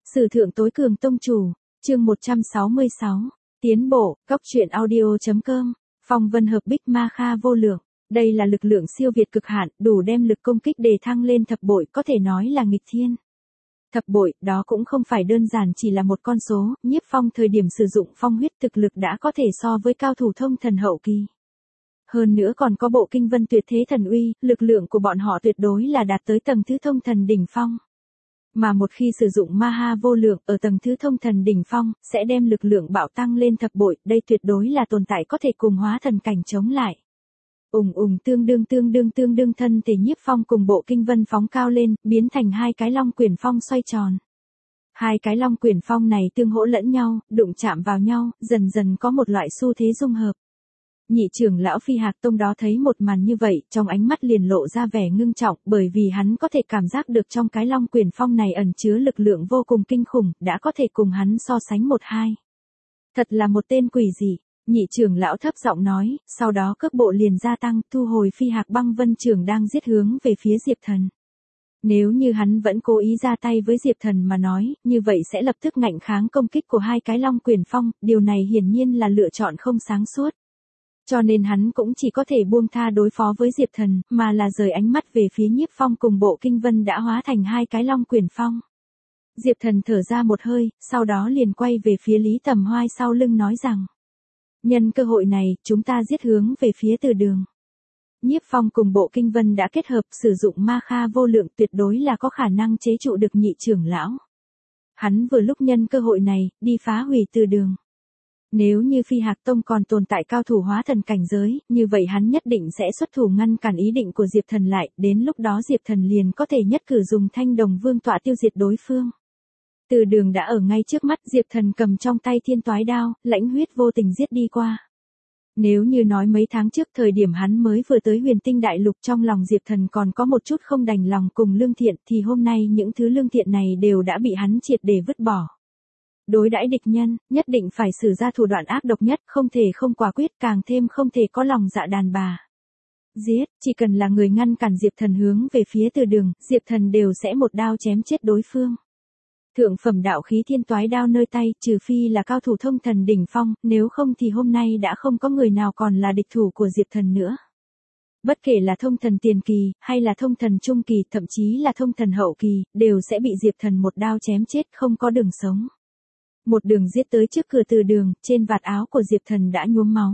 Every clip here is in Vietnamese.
Sử thượng tối cường tông chủ, chương 166, tiến bộ, cóc truyện audio.com, phong vân hợp bích ma kha vô lượng. Đây là lực lượng siêu việt cực hạn, đủ đem lực công kích đề thăng lên thập bội, có thể nói là nghịch thiên. Thập bội, đó cũng không phải đơn giản chỉ là một con số, Nhiếp Phong thời điểm sử dụng phong huyết thực lực đã có thể so với cao thủ thông thần hậu kỳ. Hơn nữa còn có bộ kinh vân tuyệt thế thần uy, lực lượng của bọn họ tuyệt đối là đạt tới tầng thứ thông thần đỉnh phong. Mà một khi sử dụng ma ha vô lượng ở tầng thứ thông thần đỉnh phong, sẽ đem lực lượng bạo tăng lên thập bội, đây tuyệt đối là tồn tại có thể cùng hóa thần cảnh chống lại. Tương đương thân thể Nhiếp Phong cùng bộ kinh vân phóng cao lên, biến thành hai cái long quyển phong xoay tròn. Hai cái long quyển phong này tương hỗ lẫn nhau, đụng chạm vào nhau, dần dần có một loại xu thế dung hợp. Nhị trưởng lão Phi Hạc Tông đó thấy một màn như vậy, trong ánh mắt liền lộ ra vẻ ngưng trọng, bởi vì hắn có thể cảm giác được trong cái long quyển phong này ẩn chứa lực lượng vô cùng kinh khủng, đã có thể cùng hắn so sánh một hai. Thật là một tên quỷ dị, nhị trưởng lão thấp giọng nói, sau đó cước bộ liền gia tăng, thu hồi Phi Hạc Băng Vân trưởng đang giết hướng về phía Diệp Thần. Nếu như hắn vẫn cố ý ra tay với Diệp Thần mà nói, như vậy sẽ lập tức ngạnh kháng công kích của hai cái long quyển phong, điều này hiển nhiên là lựa chọn không sáng suốt. Cho nên hắn cũng chỉ có thể buông tha đối phó với Diệp Thần, mà là rời ánh mắt về phía Nhiếp Phong cùng bộ kinh vân đã hóa thành hai cái long quyển phong. Diệp Thần thở ra một hơi, sau đó liền quay về phía Lý Tầm Hoai sau lưng nói rằng. Nhân cơ hội này, chúng ta giết hướng về phía Từ Đường. Nhiếp Phong cùng bộ kinh vân đã kết hợp sử dụng ma kha vô lượng, tuyệt đối là có khả năng chế trụ được nhị trưởng lão. Hắn vừa lúc nhân cơ hội này, đi phá hủy Từ Đường. Nếu như Phi Hạc Tông còn tồn tại cao thủ hóa thần cảnh giới, như vậy hắn nhất định sẽ xuất thủ ngăn cản ý định của Diệp Thần lại, đến lúc đó Diệp Thần liền có thể nhất cử dùng Thanh Đồng Vương tọa tiêu diệt đối phương. Từ Đường đã ở ngay trước mắt, Diệp Thần cầm trong tay Thiên Toái đao, lãnh huyết vô tình giết đi qua. Nếu như nói mấy tháng trước thời điểm hắn mới vừa tới Huyền Tinh Đại Lục, trong lòng Diệp Thần còn có một chút không đành lòng cùng lương thiện, thì hôm nay những thứ lương thiện này đều đã bị hắn triệt để vứt bỏ. Đối đãi địch nhân, nhất định phải sử ra thủ đoạn ác độc nhất, không thể không quả quyết, càng thêm không thể có lòng dạ đàn bà. Giết, chỉ cần là người ngăn cản Diệp Thần hướng về phía Từ Đường, Diệp Thần đều sẽ một đao chém chết đối phương. Thượng phẩm đạo khí Thiên Toái đao nơi tay, trừ phi là cao thủ thông thần đỉnh phong, nếu không thì hôm nay đã không có người nào còn là địch thủ của Diệp Thần nữa. Bất kể là thông thần tiền kỳ, hay là thông thần trung kỳ, thậm chí là thông thần hậu kỳ, đều sẽ bị Diệp Thần một đao chém chết, không có đường sống. Một đường giết tới trước cửa Từ Đường, trên vạt áo của Diệp Thần đã nhuốm máu.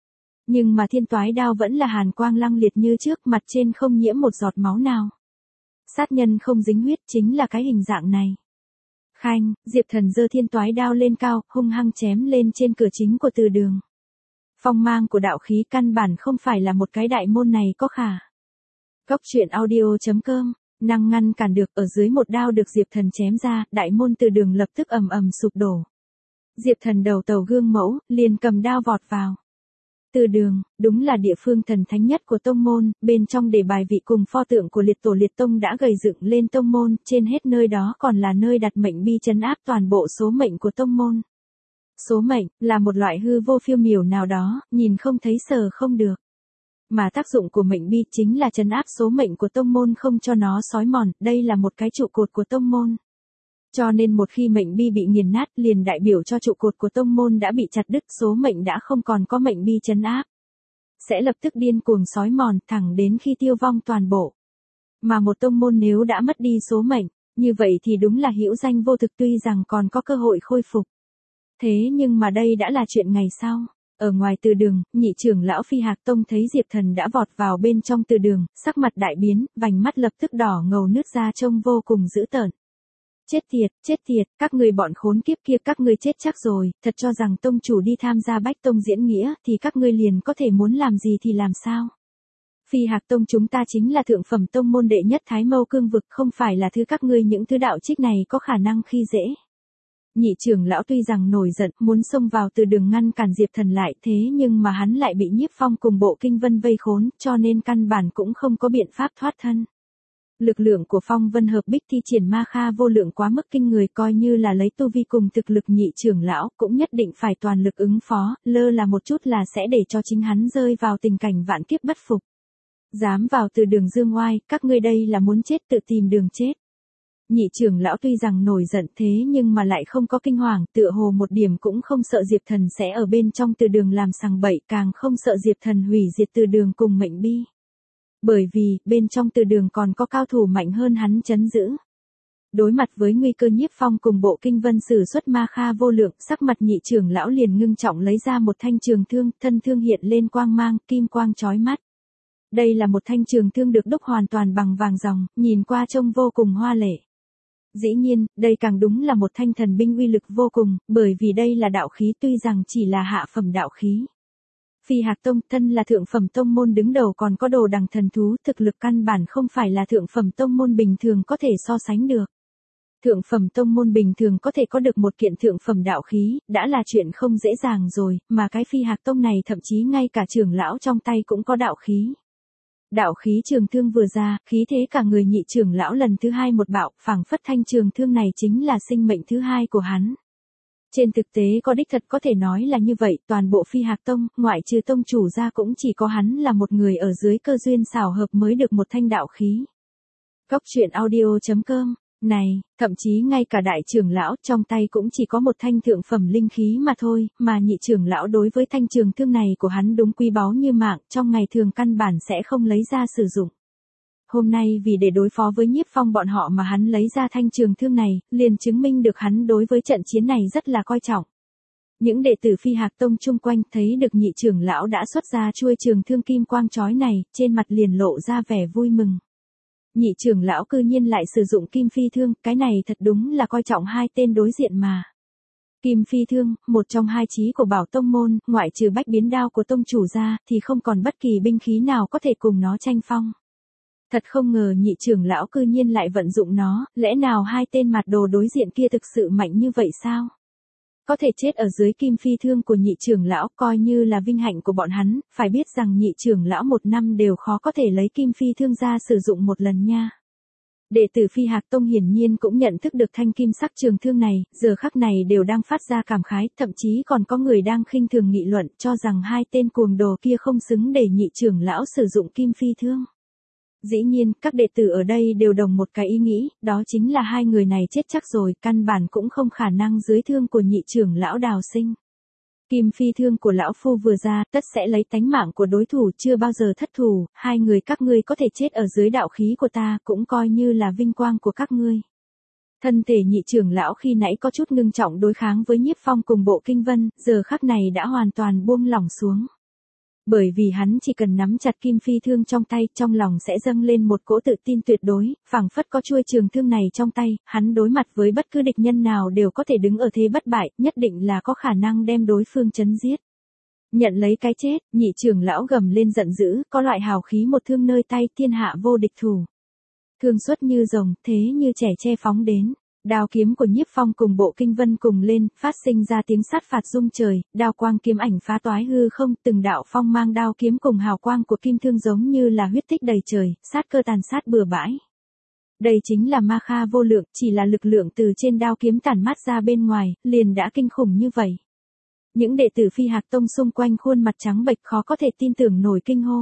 Nhưng mà Thiên Toái đao vẫn là hàn quang lăng liệt như trước, mặt trên không nhiễm một giọt máu nào. Sát nhân không dính huyết, chính là cái hình dạng này. Khanh, Diệp Thần giơ Thiên Toái đao lên cao, hung hăng chém lên trên cửa chính của Từ Đường. Phong mang của đạo khí căn bản không phải là một cái đại môn này có khả. Cóc truyện audio.com, năng ngăn cản được, ở dưới một đao được Diệp Thần chém ra, đại môn Từ Đường lập tức ầm ầm sụp đổ. Diệp Thần đầu tàu gương mẫu, liền cầm đao vọt vào. Từ Đường, đúng là địa phương thần thánh nhất của tông môn, bên trong để bài vị cùng pho tượng của liệt tổ liệt tông đã gầy dựng lên tông môn, trên hết nơi đó còn là nơi đặt mệnh bi trấn áp toàn bộ số mệnh của tông môn. Số mệnh, là một loại hư vô phiêu miểu nào đó, nhìn không thấy sờ không được. Mà tác dụng của mệnh bi chính là trấn áp số mệnh của tông môn không cho nó xói mòn, đây là một cái trụ cột của tông môn. Cho nên một khi mệnh bi bị nghiền nát liền đại biểu cho trụ cột của tông môn đã bị chặt đứt, số mệnh đã không còn có mệnh bi trấn áp. Sẽ lập tức điên cuồng xói mòn thẳng đến khi tiêu vong toàn bộ. Mà một tông môn nếu đã mất đi số mệnh, như vậy thì đúng là hữu danh vô thực, tuy rằng còn có cơ hội khôi phục. Thế nhưng mà đây đã là chuyện ngày sau. Ở ngoài Từ Đường, nhị trưởng lão Phi Hạc Tông thấy Diệp Thần đã vọt vào bên trong Từ Đường, sắc mặt đại biến, vành mắt lập tức đỏ ngầu nứt ra trông vô cùng dữ tợn. Chết tiệt, các người bọn khốn kiếp kia, các ngươi chết chắc rồi, thật cho rằng tông chủ đi tham gia Bách Tông diễn nghĩa, thì các ngươi liền có thể muốn làm gì thì làm sao. Phi Hạc Tông chúng ta chính là thượng phẩm tông môn đệ nhất Thái Mâu cương vực, không phải là thứ các ngươi những thứ đạo trích này có khả năng khi dễ. Nhị trưởng lão tuy rằng nổi giận, muốn xông vào Từ Đường ngăn cản Diệp Thần lại, thế nhưng mà hắn lại bị Nhiếp Phong cùng bộ kinh vân vây khốn, cho nên căn bản cũng không có biện pháp thoát thân. Lực lượng của phong vân hợp bích thi triển ma kha vô lượng quá mức kinh người, coi như là lấy tu vi cùng thực lực nhị trưởng lão, cũng nhất định phải toàn lực ứng phó, lơ là một chút là sẽ để cho chính hắn rơi vào tình cảnh vạn kiếp bất phục. Dám vào Từ Đường dương oai, các ngươi đây là muốn chết tự tìm đường chết. Nhị trưởng lão tuy rằng nổi giận thế nhưng mà lại không có kinh hoàng, tựa hồ một điểm cũng không sợ Diệp Thần sẽ ở bên trong từ đường làm sằng bậy, càng không sợ Diệp Thần hủy diệt từ đường cùng mệnh bi. Bởi vì, bên trong từ đường còn có cao thủ mạnh hơn hắn trấn giữ. Đối mặt với nguy cơ Nhiếp Phong cùng bộ kinh vân sử xuất ma kha vô lượng, sắc mặt nhị trưởng lão liền ngưng trọng lấy ra một thanh trường thương, thân thương hiện lên quang mang, kim quang chói mắt. Đây là một thanh trường thương được đúc hoàn toàn bằng vàng ròng, nhìn qua trông vô cùng hoa lệ. Dĩ nhiên, đây càng đúng là một thanh thần binh uy lực vô cùng, bởi vì đây là đạo khí tuy rằng chỉ là hạ phẩm đạo khí. Phi Hạc Tông thân là thượng phẩm tông môn đứng đầu còn có đồ đằng thần thú, thực lực căn bản không phải là thượng phẩm tông môn bình thường có thể so sánh được. Thượng phẩm tông môn bình thường có thể có được một kiện thượng phẩm đạo khí, đã là chuyện không dễ dàng rồi, mà cái Phi Hạc Tông này thậm chí ngay cả trưởng lão trong tay cũng có đạo khí. Đạo khí trường thương vừa ra, khí thế cả người nhị trưởng lão lần thứ hai một bạo, phảng phất thanh trường thương này chính là sinh mệnh thứ hai của hắn. Trên thực tế có đích thật có thể nói là như vậy, toàn bộ Phi Hạc Tông, ngoại trừ tông chủ ra cũng chỉ có hắn là một người ở dưới cơ duyên xảo hợp mới được một thanh đạo khí. Góc truyện audio.com này, thậm chí ngay cả đại trưởng lão trong tay cũng chỉ có một thanh thượng phẩm linh khí mà thôi, mà nhị trưởng lão đối với thanh trường thương này của hắn đúng quý báu như mạng, trong ngày thường căn bản sẽ không lấy ra sử dụng. Hôm nay vì để đối phó với Nhiếp Phong bọn họ mà hắn lấy ra thanh trường thương này, liền chứng minh được hắn đối với trận chiến này rất là coi trọng. Những đệ tử Phi Hạc Tông chung quanh thấy được nhị trưởng lão đã xuất ra chuôi trường thương kim quang chói này, trên mặt liền lộ ra vẻ vui mừng. Nhị trưởng lão cư nhiên lại sử dụng kim phi thương, cái này thật đúng là coi trọng hai tên đối diện mà. Kim phi thương, một trong hai chí của Bảo Tông môn, ngoại trừ bách biến đao của tông chủ ra, thì không còn bất kỳ binh khí nào có thể cùng nó tranh phong. Thật không ngờ nhị trưởng lão cư nhiên lại vận dụng nó, lẽ nào hai tên mặt đồ đối diện kia thực sự mạnh như vậy sao? Có thể chết ở dưới kim phi thương của nhị trưởng lão coi như là vinh hạnh của bọn hắn, phải biết rằng nhị trưởng lão một năm đều khó có thể lấy kim phi thương ra sử dụng một lần nha. Đệ tử Phi Hạc Tông hiển nhiên cũng nhận thức được thanh kim sắc trường thương này, giờ khắc này đều đang phát ra cảm khái, thậm chí còn có người đang khinh thường nghị luận cho rằng hai tên cuồng đồ kia không xứng để nhị trưởng lão sử dụng kim phi thương. Dĩ nhiên, các đệ tử ở đây đều đồng một cái ý nghĩ, đó chính là hai người này chết chắc rồi, căn bản cũng không khả năng dưới thương của nhị trưởng lão đào sinh. Kim phi thương của lão phu vừa ra, tất sẽ lấy tánh mạng của đối thủ, chưa bao giờ thất thủ, hai người các ngươi có thể chết ở dưới đạo khí của ta, cũng coi như là vinh quang của các ngươi. Thân thể nhị trưởng lão khi nãy có chút ngưng trọng đối kháng với Nhiếp Phong cùng bộ kinh vân, giờ khắc này đã hoàn toàn buông lỏng xuống. Bởi vì hắn chỉ cần nắm chặt kim phi thương trong tay, trong lòng sẽ dâng lên một cỗ tự tin tuyệt đối, phảng phất có chuôi trường thương này trong tay, hắn đối mặt với bất cứ địch nhân nào đều có thể đứng ở thế bất bại, nhất định là có khả năng đem đối phương chấn giết. Nhận lấy cái chết, nhị trưởng lão gầm lên giận dữ, có loại hào khí một thương nơi tay, thiên hạ vô địch thủ. Thương xuất như rồng, thế như trẻ che phóng đến. Đao kiếm của Nhiếp Phong cùng bộ kinh vân cùng lên, phát sinh ra tiếng sát phạt rung trời, đao quang kiếm ảnh phá toái hư không, từng đạo phong mang đao kiếm cùng hào quang của kim thương giống như là huyết tích đầy trời, sát cơ tàn sát bừa bãi. Đây chính là ma kha vô lượng, chỉ là lực lượng từ trên đao kiếm tản mát ra bên ngoài, liền đã kinh khủng như vậy. Những đệ tử Phi Hạc Tông xung quanh khuôn mặt trắng bệch khó có thể tin tưởng nổi kinh hô.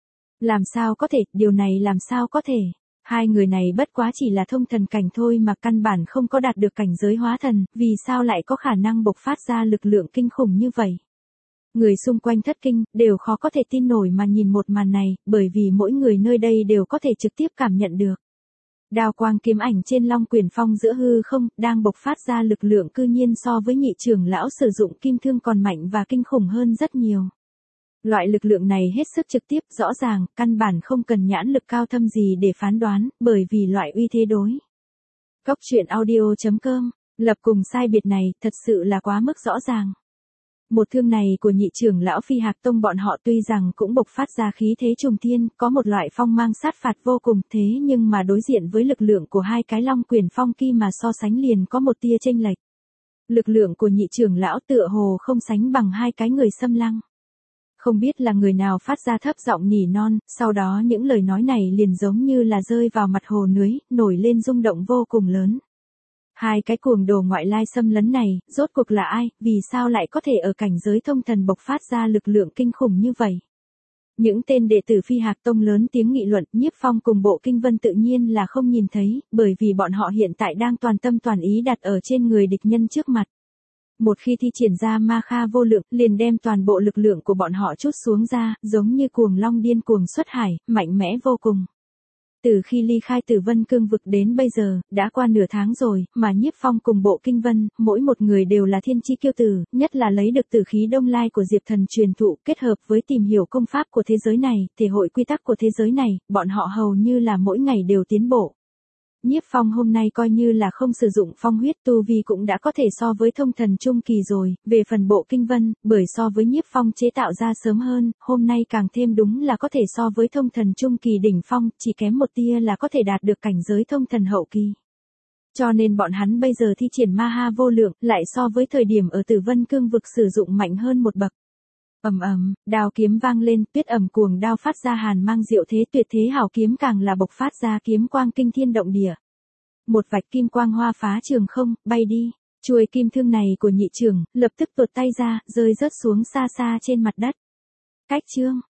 Làm sao có thể, điều này làm sao có thể? Hai người này bất quá chỉ là thông thần cảnh thôi mà căn bản không có đạt được cảnh giới hóa thần, vì sao lại có khả năng bộc phát ra lực lượng kinh khủng như vậy? Người xung quanh thất kinh, đều khó có thể tin nổi mà nhìn một màn này, bởi vì mỗi người nơi đây đều có thể trực tiếp cảm nhận được. Đao quang kiếm ảnh trên long quyển phong giữa hư không, đang bộc phát ra lực lượng cư nhiên so với nhị trưởng lão sử dụng kim thương còn mạnh và kinh khủng hơn rất nhiều. Loại lực lượng này hết sức trực tiếp, rõ ràng, căn bản không cần nhãn lực cao thâm gì để phán đoán, bởi vì loại uy thế đối. Góc truyện audio.com, lập cùng sai biệt này, thật sự là quá mức rõ ràng. Một thương này của nhị trưởng lão Phi Hạc Tông bọn họ tuy rằng cũng bộc phát ra khí thế trùng thiên, có một loại phong mang sát phạt vô cùng, thế nhưng mà đối diện với lực lượng của hai cái long quyển phong kia mà so sánh liền có một tia chênh lệch. Lực lượng của nhị trưởng lão tựa hồ không sánh bằng hai cái người xâm lăng. Không biết là người nào phát ra thấp giọng nỉ non, sau đó những lời nói này liền giống như là rơi vào mặt hồ núi, nổi lên rung động vô cùng lớn. Hai cái cuồng đồ ngoại lai xâm lấn này, rốt cuộc là ai, vì sao lại có thể ở cảnh giới thông thần bộc phát ra lực lượng kinh khủng như vậy? Những tên đệ tử Phi Hạc Tông lớn tiếng nghị luận, Nhiếp Phong cùng Bộ Kinh Vân tự nhiên là không nhìn thấy, bởi vì bọn họ hiện tại đang toàn tâm toàn ý đặt ở trên người địch nhân trước mặt. Một khi thi triển ra ma kha vô lượng, liền đem toàn bộ lực lượng của bọn họ trút xuống ra, giống như cuồng long điên cuồng xuất hải, mạnh mẽ vô cùng. Từ khi ly khai Tử Vân Cương vực đến bây giờ, đã qua nửa tháng rồi, mà Nhiếp Phong cùng Bộ Kinh Vân, mỗi một người đều là thiên chi kiêu tử, nhất là lấy được tử khí đông lai của Diệp Thần truyền thụ, kết hợp với tìm hiểu công pháp của thế giới này, thể hội quy tắc của thế giới này, bọn họ hầu như là mỗi ngày đều tiến bộ. Nhiếp Phong hôm nay coi như là không sử dụng phong huyết tu vi cũng đã có thể so với thông thần trung kỳ rồi, về phần Bộ Kinh Vân, bởi so với Nhiếp Phong chế tạo ra sớm hơn, hôm nay càng thêm đúng là có thể so với thông thần trung kỳ đỉnh phong, chỉ kém một tia là có thể đạt được cảnh giới thông thần hậu kỳ. Cho nên bọn hắn bây giờ thi triển ma ha vô lượng, lại so với thời điểm ở Tử Vân Cương vực sử dụng mạnh hơn một bậc. Ầm ầm, đao kiếm vang lên, Tuyết Ẩm cuồng đao phát ra hàn mang diệu thế tuyệt thế hảo kiếm càng là bộc phát ra kiếm quang kinh thiên động địa. Một vạch kim quang hoa phá trường không, bay đi. Chuôi kim thương này của nhị trưởng, lập tức tuột tay ra, rơi rớt xuống xa xa trên mặt đất. Cách chương